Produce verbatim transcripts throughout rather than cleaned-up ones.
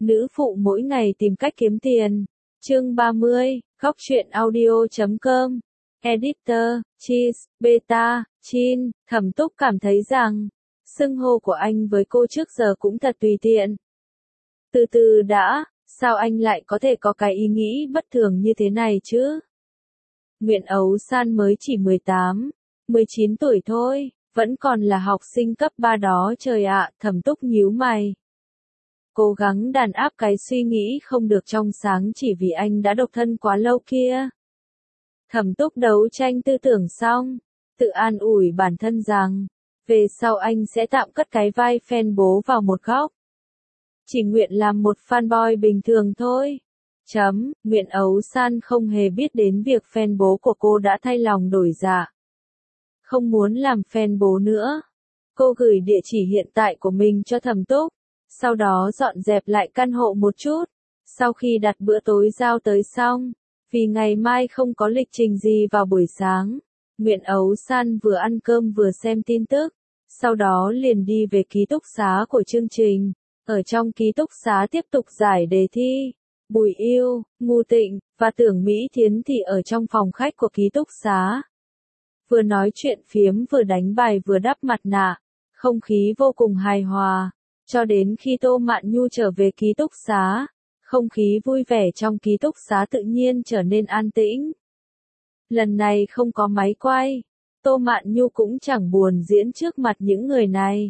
Nữ phụ mỗi ngày tìm cách kiếm tiền. Chương ba mươi, góc truyện audio chấm com. Editor, Cheese, Beta, Chin, Thẩm Túc cảm thấy rằng, xưng hô của anh với cô trước giờ cũng thật tùy tiện. Từ từ đã, sao anh lại có thể có cái ý nghĩ bất thường như thế này chứ? Nguyện Ấu San mới chỉ mười tám, mười chín tuổi thôi, vẫn còn là học sinh cấp ba đó trời ạ, Thẩm Túc nhíu mày. Cố gắng đàn áp cái suy nghĩ không được trong sáng chỉ vì anh đã độc thân quá lâu kia. Thẩm Túc đấu tranh tư tưởng xong, tự an ủi bản thân rằng, về sau anh sẽ tạm cất cái vai fan bố vào một góc. Chỉ nguyện làm một fanboy bình thường thôi. Chấm, Nguyện Ấu San không hề biết đến việc fan bố của cô đã thay lòng đổi dạ. Không muốn làm fan bố nữa. Cô gửi địa chỉ hiện tại của mình cho Thẩm Túc, sau đó dọn dẹp lại căn hộ một chút. Sau khi đặt bữa tối giao tới xong, vì ngày mai không có lịch trình gì vào buổi sáng, Nguyện Ấu San vừa ăn cơm vừa xem tin tức, sau đó liền đi về ký túc xá của chương trình. Ở trong ký túc xá tiếp tục giải đề thi. Bùi Yêu, Ngô Tịnh, và Tưởng Mỹ Thiến thì ở trong phòng khách của ký túc xá. Vừa nói chuyện phiếm vừa đánh bài vừa đắp mặt nạ, không khí vô cùng hài hòa, cho đến khi Tô Mạn Nhu trở về ký túc xá, không khí vui vẻ trong ký túc xá tự nhiên trở nên an tĩnh. Lần này không có máy quay, Tô Mạn Nhu cũng chẳng buồn diễn trước mặt những người này.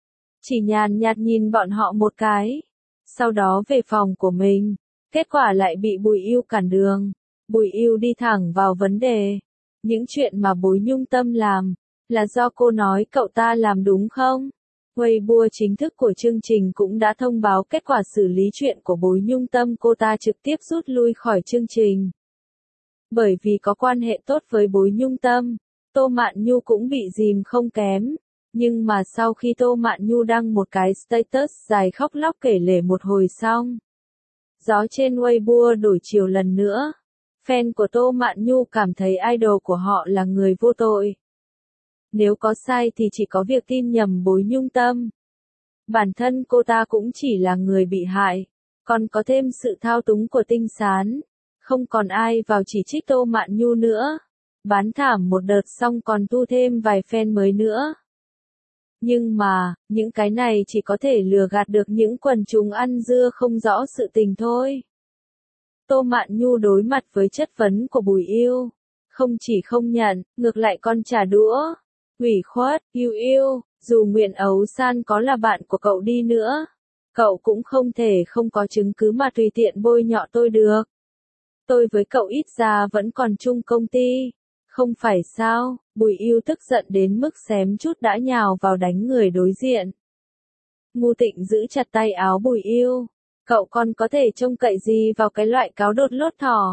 Chỉ nhàn nhạt nhìn bọn họ một cái, sau đó về phòng của mình, kết quả lại bị Bùi Yêu cản đường. Bùi Yêu đi thẳng vào vấn đề. Những chuyện mà Bối Nhung Tâm làm, là do cô nói cậu ta làm đúng không? Weibo chính thức của chương trình cũng đã thông báo kết quả xử lý chuyện của Bối Nhung Tâm, cô ta trực tiếp rút lui khỏi chương trình. Bởi vì có quan hệ tốt với Bối Nhung Tâm, Tô Mạn Nhu cũng bị dìm không kém. Nhưng mà sau khi Tô Mạn Nhu đăng một cái status dài khóc lóc kể lể một hồi xong, gió trên Weibo đổi chiều lần nữa. Fan của Tô Mạn Nhu cảm thấy idol của họ là người vô tội. Nếu có sai thì chỉ có việc tin nhầm Bối Nhung Tâm. Bản thân cô ta cũng chỉ là người bị hại, còn có thêm sự thao túng của Tinh Sán. Không còn ai vào chỉ trích Tô Mạn Nhu nữa. Bán thảm một đợt xong còn tu thêm vài fan mới nữa. Nhưng mà, những cái này chỉ có thể lừa gạt được những quần chúng ăn dưa không rõ sự tình thôi. Tô Mạn Nhu đối mặt với chất vấn của Bùi Yêu, không chỉ không nhận, ngược lại còn trả đũa. Ủy khuất, Yêu Yêu, dù Nguyện Ấu San có là bạn của cậu đi nữa, cậu cũng không thể không có chứng cứ mà tùy tiện bôi nhọ tôi được. Tôi với cậu ít ra vẫn còn chung công ty. Không phải sao? Bùi Yêu tức giận đến mức xém chút đã nhào vào đánh người đối diện. Ngô Tịnh giữ chặt tay áo Bùi Yêu. Cậu còn có thể trông cậy gì vào cái loại cáo đột lốt thỏ?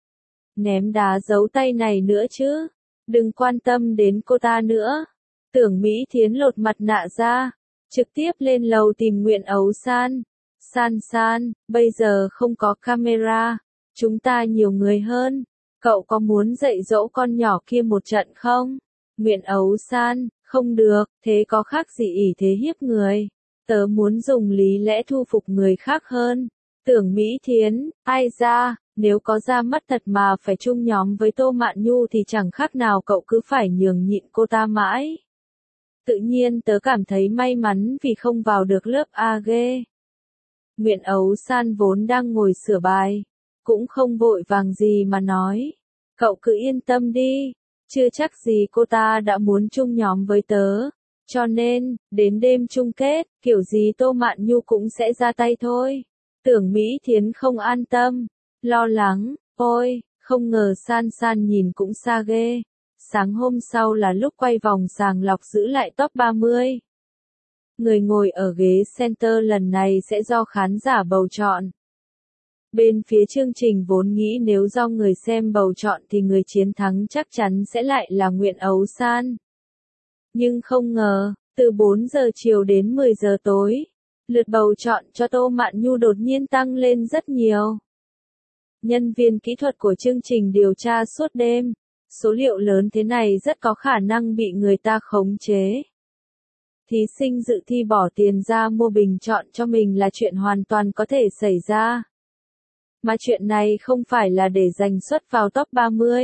Ném đá giấu tay này nữa chứ. Đừng quan tâm đến cô ta nữa. Tưởng Mỹ Thiến lột mặt nạ ra, trực tiếp lên lầu tìm Nguyện Ấu San. San San, bây giờ không có camera, chúng ta nhiều người hơn. Cậu có muốn dạy dỗ con nhỏ kia một trận không? Nguyện Ấu San, không được, thế có khác gì ỷ thế hiếp người. Tớ muốn dùng lý lẽ thu phục người khác hơn. Tưởng Mỹ Thiến, ai ra, nếu có ra mắt thật mà phải chung nhóm với Tô Mạn Nhu thì chẳng khác nào cậu cứ phải nhường nhịn cô ta mãi. Tự nhiên tớ cảm thấy may mắn vì không vào được lớp a ghê. Nguyện Ấu San vốn đang ngồi sửa bài, cũng không vội vàng gì mà nói. Cậu cứ yên tâm đi, chưa chắc gì cô ta đã muốn chung nhóm với tớ. Cho nên, đến đêm chung kết, kiểu gì Tô Mạn Nhu cũng sẽ ra tay thôi. Tưởng Mỹ Thiến không an tâm, lo lắng, ôi, không ngờ San San nhìn cũng xa ghê. Sáng hôm sau là lúc quay vòng sàng lọc giữ lại top ba mươi. Người ngồi ở ghế center lần này sẽ do khán giả bầu chọn. Bên phía chương trình vốn nghĩ nếu do người xem bầu chọn thì người chiến thắng chắc chắn sẽ lại là Nguyện Ấu San. Nhưng không ngờ, từ bốn giờ chiều đến mười giờ tối, lượt bầu chọn cho Tô Mạn Nhu đột nhiên tăng lên rất nhiều. Nhân viên kỹ thuật của chương trình điều tra suốt đêm, số liệu lớn thế này rất có khả năng bị người ta khống chế. thí sinh dự thi bỏ tiền ra mua bình chọn cho mình là chuyện hoàn toàn có thể xảy ra. Mà chuyện này không phải là để giành suất vào top ba mươi,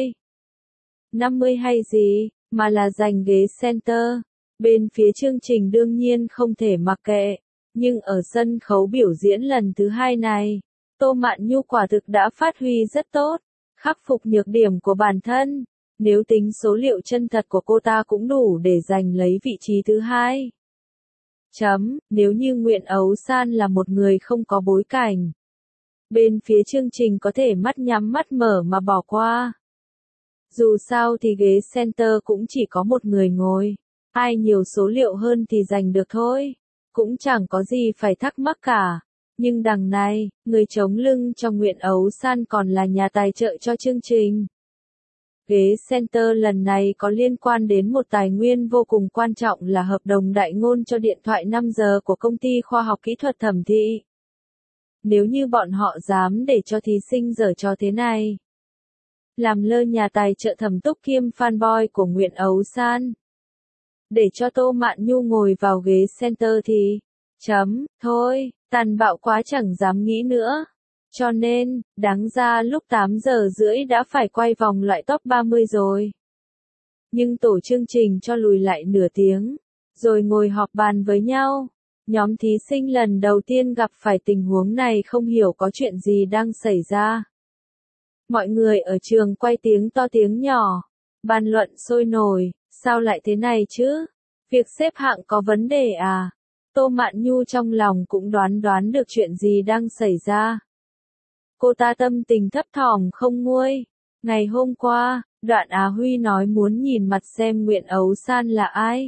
năm mươi hay gì, mà là giành ghế center. Bên phía chương trình đương nhiên không thể mặc kệ, nhưng ở sân khấu biểu diễn lần thứ hai này, Tô Mạn Nhu quả thực đã phát huy rất tốt, khắc phục nhược điểm của bản thân. Nếu tính số liệu chân thật của cô ta cũng đủ để giành lấy vị trí thứ hai. Chấm, nếu như Nguyễn Ấu San là một người không có bối cảnh, bên phía chương trình có thể mắt nhắm mắt mở mà bỏ qua. Dù sao thì ghế center cũng chỉ có một người ngồi, ai nhiều số liệu hơn thì giành được thôi, cũng chẳng có gì phải thắc mắc cả. Nhưng đằng này, người chống lưng cho Nguyễn Ấu San còn là nhà tài trợ cho chương trình. Ghế center lần này có liên quan đến một tài nguyên vô cùng quan trọng là hợp đồng đại ngôn cho điện thoại năm giờ của công ty khoa học kỹ thuật Thẩm Thị. Nếu như bọn họ dám để cho thí sinh giở trò thế này, làm lơ nhà tài trợ Thẩm Túc kiêm fanboy của Nguyễn Ấu San, để cho Tô Mạn Nhu ngồi vào ghế center thì, chấm, thôi, tàn bạo quá chẳng dám nghĩ nữa. Cho nên, đáng ra lúc tám giờ rưỡi đã phải quay vòng loại top ba mươi rồi. Nhưng tổ chương trình cho lùi lại nửa tiếng, rồi ngồi họp bàn với nhau. Nhóm thí sinh lần đầu tiên gặp phải tình huống này không hiểu có chuyện gì đang xảy ra. Mọi người ở trường quay tiếng to tiếng nhỏ, bàn luận sôi nổi, sao lại thế này chứ? Việc xếp hạng có vấn đề à? Tô Mạn Nhu trong lòng cũng đoán đoán được chuyện gì đang xảy ra. Cô ta tâm tình thấp thỏm không nguôi. Ngày hôm qua, Đoạn Á Huy nói muốn nhìn mặt xem Nguyễn Ấu San là ai.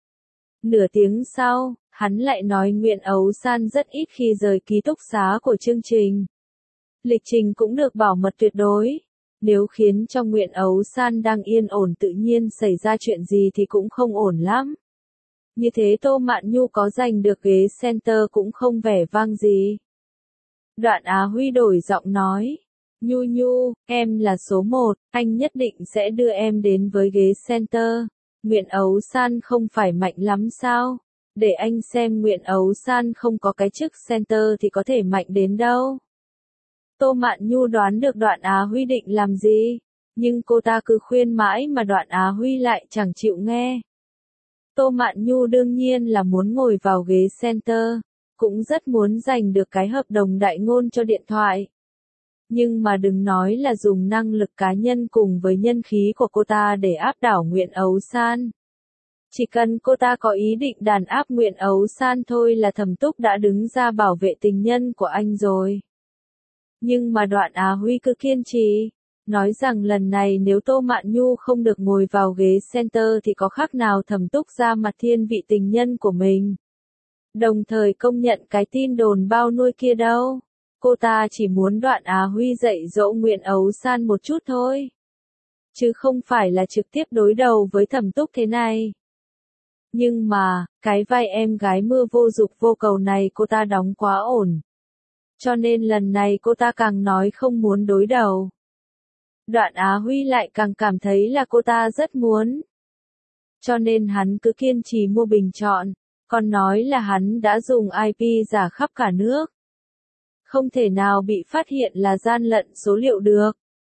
Nửa tiếng sau, hắn lại nói Nguyễn Ấu San rất ít khi rời ký túc xá của chương trình. Lịch trình cũng được bảo mật tuyệt đối. Nếu khiến cho Nguyễn Ấu San đang yên ổn tự nhiên xảy ra chuyện gì thì cũng không ổn lắm. Như thế Tô Mạn Nhu có giành được ghế center cũng không vẻ vang gì. Đoạn Á Huy đổi giọng nói, Nhu Nhu, em là số một, anh nhất định sẽ đưa em đến với ghế center. Nguyễn Ấu San không phải mạnh lắm sao? Để anh xem Nguyễn Ấu San không có cái chức center thì có thể mạnh đến đâu. Tô Mạn Nhu đoán được Đoạn Á Huy định làm gì, nhưng cô ta cứ khuyên mãi mà Đoạn Á Huy lại chẳng chịu nghe. Tô Mạn Nhu đương nhiên là muốn ngồi vào ghế center, cũng rất muốn giành được cái hợp đồng đại ngôn cho điện thoại. Nhưng mà đừng nói là dùng năng lực cá nhân cùng với nhân khí của cô ta để áp đảo Nguyễn Ấu San. Chỉ cần cô ta có ý định đàn áp Nguyễn Ấu San thôi là Thẩm Túc đã đứng ra bảo vệ tình nhân của anh rồi. Nhưng mà Đoạn Á Huy cứ kiên trì, nói rằng lần này nếu Tô Mạn Nhu không được ngồi vào ghế center thì có khác nào Thẩm Túc ra mặt thiên vị tình nhân của mình. Đồng thời công nhận cái tin đồn bao nuôi kia đâu. Cô ta chỉ muốn Đoạn Á Huy dạy dỗ Nguyễn Ấu San một chút thôi. Chứ không phải là trực tiếp đối đầu với Thẩm Túc thế này. Nhưng mà, cái vai em gái mưa vô dục vô cầu này cô ta đóng quá ổn. Cho nên lần này cô ta càng nói không muốn đối đầu. Đoạn Á Huy lại càng cảm thấy là cô ta rất muốn. Cho nên hắn cứ kiên trì mua bình chọn, còn nói là hắn đã dùng i pê giả khắp cả nước. Không thể nào bị phát hiện là gian lận số liệu được.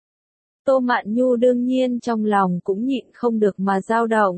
Tô Mạn Nhu đương nhiên trong lòng cũng nhịn không được mà dao động.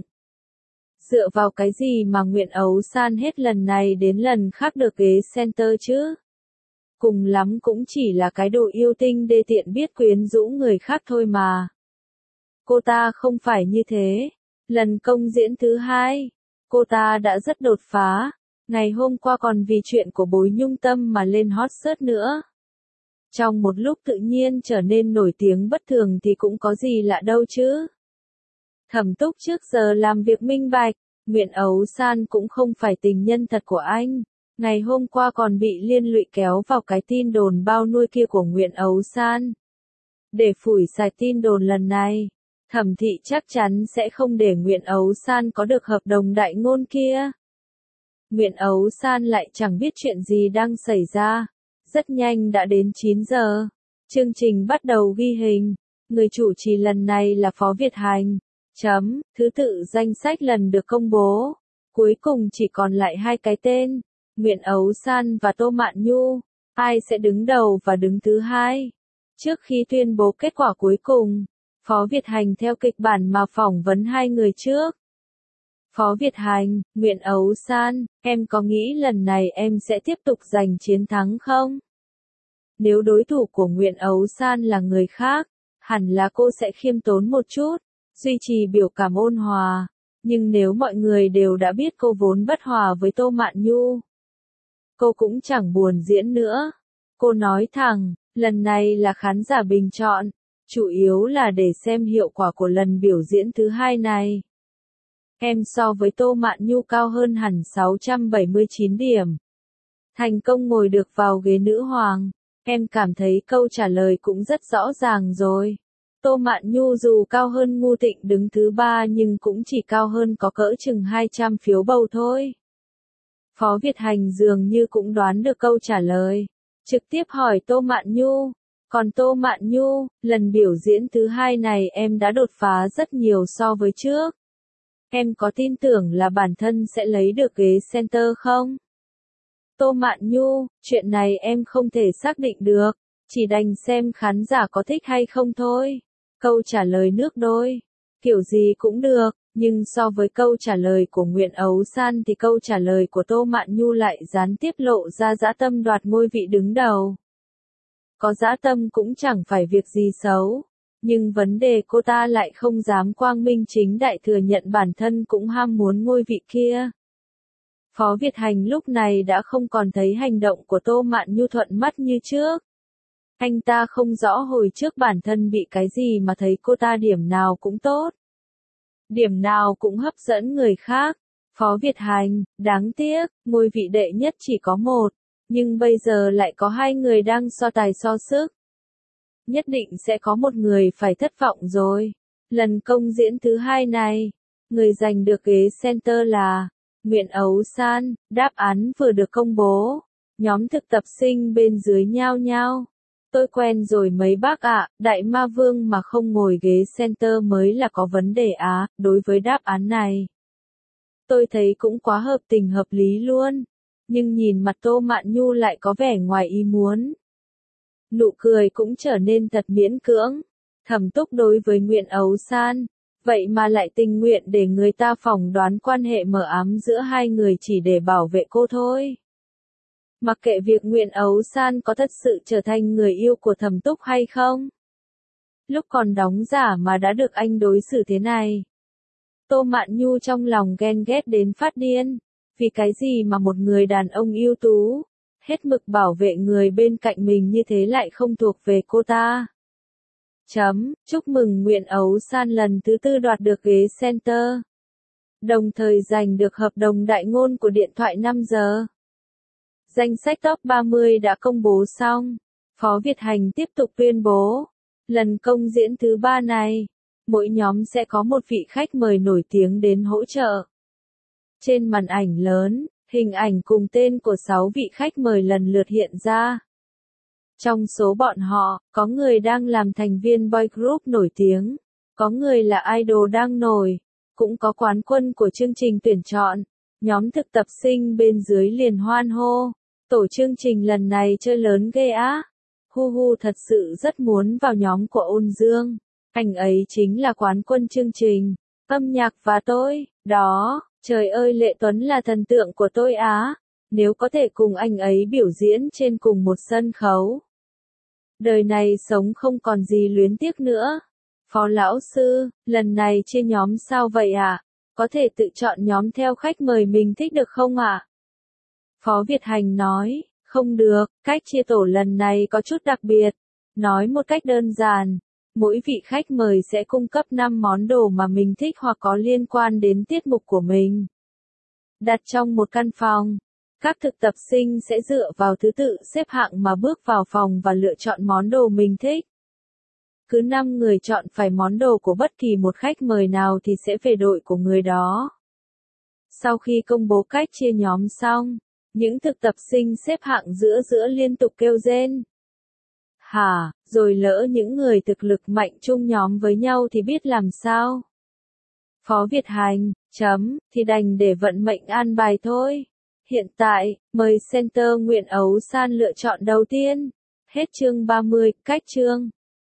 Dựa vào cái gì mà Nguyễn Ấu San hết lần này đến lần khác được ghế center chứ? Cùng lắm cũng chỉ là cái đồ yêu tinh đê tiện biết quyến rũ người khác thôi mà. Cô ta không phải như thế. Lần công diễn thứ hai, cô ta đã rất đột phá. Ngày hôm qua còn vì chuyện của Bối Nhung Tâm mà lên hot search nữa. Trong một lúc tự nhiên trở nên nổi tiếng bất thường thì cũng có gì lạ đâu chứ. Thẩm Túc trước giờ làm việc minh bạch, Nguyễn Ấu San cũng không phải tình nhân thật của anh. Ngày hôm qua còn bị liên lụy kéo vào cái tin đồn bao nuôi kia của Nguyễn Ấu San. Để phủi sạch tin đồn lần này, Thẩm Thị chắc chắn sẽ không để Nguyễn Ấu San có được hợp đồng đại ngôn kia. Nguyễn Ấu San lại chẳng biết chuyện gì đang xảy ra. Rất nhanh đã đến chín giờ. Chương trình bắt đầu ghi hình. Người chủ trì lần này là Phó Việt Hành. Chấm, thứ tự danh sách lần được công bố. Cuối cùng chỉ còn lại hai cái tên, Nguyễn Ấu San và Tô Mạn Nhu. Ai sẽ đứng đầu và đứng thứ hai? Trước khi tuyên bố kết quả cuối cùng, Phó Việt Hành theo kịch bản mà phỏng vấn hai người trước. Phó Việt Hành, Nguyễn Ấu San, em có nghĩ lần này em sẽ tiếp tục giành chiến thắng không? Nếu đối thủ của Nguyễn Ấu San là người khác, hẳn là cô sẽ khiêm tốn một chút, duy trì biểu cảm ôn hòa. Nhưng nếu mọi người đều đã biết cô vốn bất hòa với Tô Mạn Nhu, cô cũng chẳng buồn diễn nữa. Cô nói thẳng, lần này là khán giả bình chọn, chủ yếu là để xem hiệu quả của lần biểu diễn thứ hai này. Em so với Tô Mạn Nhu cao hơn hẳn sáu trăm bảy mươi chín điểm. Thành công ngồi được vào ghế nữ hoàng. Em cảm thấy câu trả lời cũng rất rõ ràng rồi. Tô Mạn Nhu dù cao hơn Ngu Tịnh đứng thứ ba nhưng cũng chỉ cao hơn có cỡ chừng hai trăm phiếu bầu thôi. Phó Việt Hành dường như cũng đoán được câu trả lời. Trực tiếp hỏi Tô Mạn Nhu. Còn Tô Mạn Nhu, lần biểu diễn thứ hai này em đã đột phá rất nhiều so với trước. Em có tin tưởng là bản thân sẽ lấy được ghế center không? Tô Mạn Nhu, chuyện này em không thể xác định được, chỉ đành xem khán giả có thích hay không thôi. Câu trả lời nước đôi, kiểu gì cũng được, nhưng so với câu trả lời của Nguyễn Ấu San thì câu trả lời của Tô Mạn Nhu lại gián tiếp lộ ra dã tâm đoạt ngôi vị đứng đầu. Có dã tâm cũng chẳng phải việc gì xấu, nhưng vấn đề cô ta lại không dám quang minh chính đại thừa nhận bản thân cũng ham muốn ngôi vị kia. Phó Việt Hành lúc này đã không còn thấy hành động của Tô Mạn Nhu thuận mắt như trước. Anh ta không rõ hồi trước bản thân bị cái gì mà thấy cô ta điểm nào cũng tốt. Điểm nào cũng hấp dẫn người khác. Phó Việt Hành, đáng tiếc, ngôi vị đệ nhất chỉ có một, nhưng bây giờ lại có hai người đang so tài so sức. Nhất định sẽ có một người phải thất vọng rồi. Lần công diễn thứ hai này, người giành được ghế center là Nguyễn Ấu San. Đáp án vừa được công bố. Nhóm thực tập sinh bên dưới nhao nhao. Tôi quen rồi mấy bác ạ, Đại Ma Vương mà không ngồi ghế center mới là có vấn đề á. Đối với đáp án này, tôi thấy cũng quá hợp tình hợp lý luôn. Nhưng nhìn mặt Tô Mạn Nhu lại có vẻ ngoài ý muốn. Nụ cười cũng trở nên thật miễn cưỡng. Thẩm Túc đối với Nguyễn Ấu San, vậy mà lại tình nguyện để người ta phỏng đoán quan hệ mờ ám giữa hai người chỉ để bảo vệ cô thôi. Mặc kệ việc Nguyễn Ấu San có thật sự trở thành người yêu của Thẩm Túc hay không. Lúc còn đóng giả mà đã được anh đối xử thế này. Tô Mạn Nhu trong lòng ghen ghét đến phát điên. Vì cái gì mà một người đàn ông ưu tú, hết mực bảo vệ người bên cạnh mình như thế lại không thuộc về cô ta. Chấm, chúc mừng Nguyễn Ấu San lần thứ tư đoạt được ghế center. Đồng thời giành được hợp đồng đại ngôn của điện thoại năm giờ. Danh sách top ba mươi đã công bố xong. Phó Việt Hành tiếp tục tuyên bố. Lần công diễn thứ ba này, mỗi nhóm sẽ có một vị khách mời nổi tiếng đến hỗ trợ. Trên màn ảnh lớn, hình ảnh cùng tên của sáu vị khách mời lần lượt hiện ra. Trong số bọn họ, có người đang làm thành viên boy group nổi tiếng, có người là idol đang nổi, cũng có quán quân của chương trình tuyển chọn. Nhóm thực tập sinh bên dưới liền hoan hô. Tổ chương trình lần này chơi lớn ghê á. Hu hu thật sự rất muốn vào nhóm của Ôn Dương. Anh ấy chính là quán quân chương trình. Âm nhạc và tôi, đó. Trời ơi Lệ Tuấn là thần tượng của tôi á, nếu có thể cùng anh ấy biểu diễn trên cùng một sân khấu. Đời này sống không còn gì luyến tiếc nữa. Phó lão sư, lần này chia nhóm sao vậy ạ? À? Có thể tự chọn nhóm theo khách mời mình thích được không ạ? À? Phó Việt Hành nói, không được, cách chia tổ lần này có chút đặc biệt. Nói một cách đơn giản. Mỗi vị khách mời sẽ cung cấp năm món đồ mà mình thích hoặc có liên quan đến tiết mục của mình. Đặt trong một căn phòng, các thực tập sinh sẽ dựa vào thứ tự xếp hạng mà bước vào phòng và lựa chọn món đồ mình thích. Cứ năm người chọn phải món đồ của bất kỳ một khách mời nào thì sẽ về đội của người đó. Sau khi công bố cách chia nhóm xong, những thực tập sinh xếp hạng giữa giữa liên tục kêu rên. Hả, rồi lỡ những người thực lực mạnh chung nhóm với nhau thì biết làm sao? Phó Việt Hành, chấm, thì đành để vận mệnh an bài thôi. Hiện tại, mời Center Nguyễn Ấu San lựa chọn đầu tiên. Hết chương ba mươi, cách chương.